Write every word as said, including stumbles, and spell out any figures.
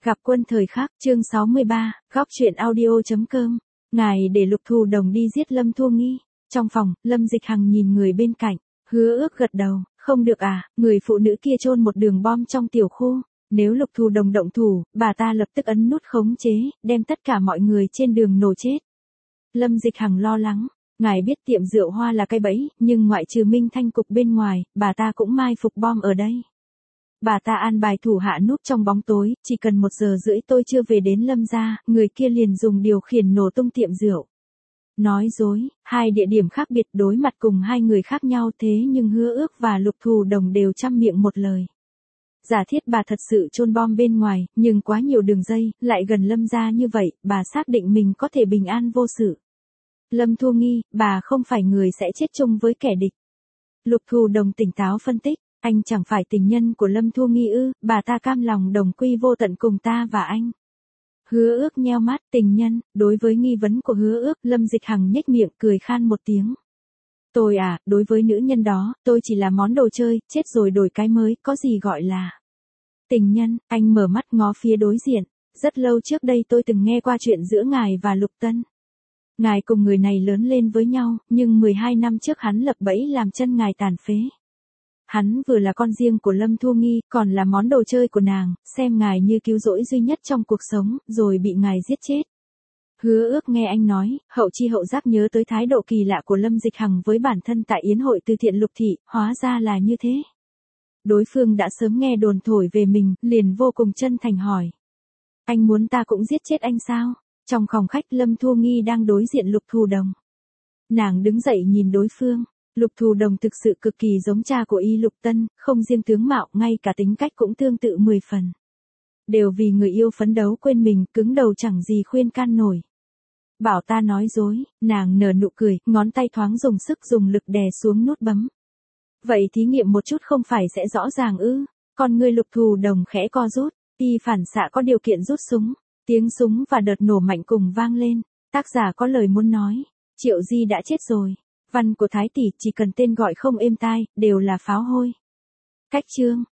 Gặp quân thời khắc, chương sáu mươi ba, góc truyện audio.com. Ngài để Lục Thù Đồng đi giết Lâm Thu Nghi. Trong phòng, Lâm Dịch Hằng nhìn người bên cạnh, hứa ước gật đầu, không được à, người phụ nữ kia chôn một đường bom trong tiểu khu. Nếu Lục Thù Đồng động thủ, bà ta lập tức ấn nút khống chế, đem tất cả mọi người trên đường nổ chết. Lâm Dịch Hằng lo lắng, ngài biết tiệm rượu hoa là cái bẫy, nhưng ngoại trừ Minh Thanh Cục bên ngoài, bà ta cũng mai phục bom ở đây. Bà ta an bài thủ hạ núp trong bóng tối, chỉ cần một giờ rưỡi tôi chưa về đến Lâm gia, người kia liền dùng điều khiển nổ tung tiệm rượu. Nói dối, hai địa điểm khác biệt đối mặt cùng hai người khác nhau thế nhưng Hứa Ước và Lục Thù Đồng đều trăm miệng một lời. Giả thiết bà thật sự chôn bom bên ngoài, nhưng quá nhiều đường dây, lại gần Lâm gia như vậy, bà xác định mình có thể bình an vô sự. Lâm Thu Nghi, bà không phải người sẽ chết chung với kẻ địch. Lục Thù Đồng tỉnh táo phân tích. Anh chẳng phải tình nhân của Lâm Thu Nghi ư, bà ta cam lòng đồng quy vô tận cùng ta và anh. Hứa Ước nheo mắt, tình nhân, đối với nghi vấn của Hứa Ước, Lâm Dịch Hằng nhếch miệng cười khan một tiếng. Tôi à, đối với nữ nhân đó, tôi chỉ là món đồ chơi, chết rồi đổi cái mới, có gì gọi là tình nhân. Anh mở mắt ngó phía đối diện, rất lâu trước đây tôi từng nghe qua chuyện giữa ngài và Lục Tân. Ngài cùng người này lớn lên với nhau, nhưng mười hai năm trước hắn lập bẫy làm chân ngài tàn phế. Hắn vừa là con riêng của Lâm Thu Nghi, còn là món đồ chơi của nàng, xem ngài như cứu rỗi duy nhất trong cuộc sống, rồi bị ngài giết chết. Hứa Ước nghe anh nói, hậu chi hậu giác nhớ tới thái độ kỳ lạ của Lâm Dịch Hằng với bản thân tại yến hội từ thiện Lục Thị, hóa ra là như thế. Đối phương đã sớm nghe đồn thổi về mình, liền vô cùng chân thành hỏi. Anh muốn ta cũng giết chết anh sao? Trong phòng khách Lâm Thu Nghi đang đối diện Lục Thù Đồng. Nàng đứng dậy nhìn đối phương. Lục Thù Đồng thực sự cực kỳ giống cha của y Lục Tân, không riêng tướng mạo, ngay cả tính cách cũng tương tự mười phần. Đều vì người yêu phấn đấu quên mình, cứng đầu chẳng gì khuyên can nổi. Bảo ta nói dối, nàng nở nụ cười, ngón tay thoáng dùng sức dùng lực đè xuống nút bấm. Vậy thí nghiệm một chút không phải sẽ rõ ràng ư? Còn người Lục Thù Đồng khẽ co rút, y phản xạ có điều kiện rút súng, tiếng súng và đợt nổ mạnh cùng vang lên. Tác giả có lời muốn nói, Triệu Di đã chết rồi. Văn của Thái tỷ chỉ cần tên gọi không êm tai, đều là pháo hôi. Cách chương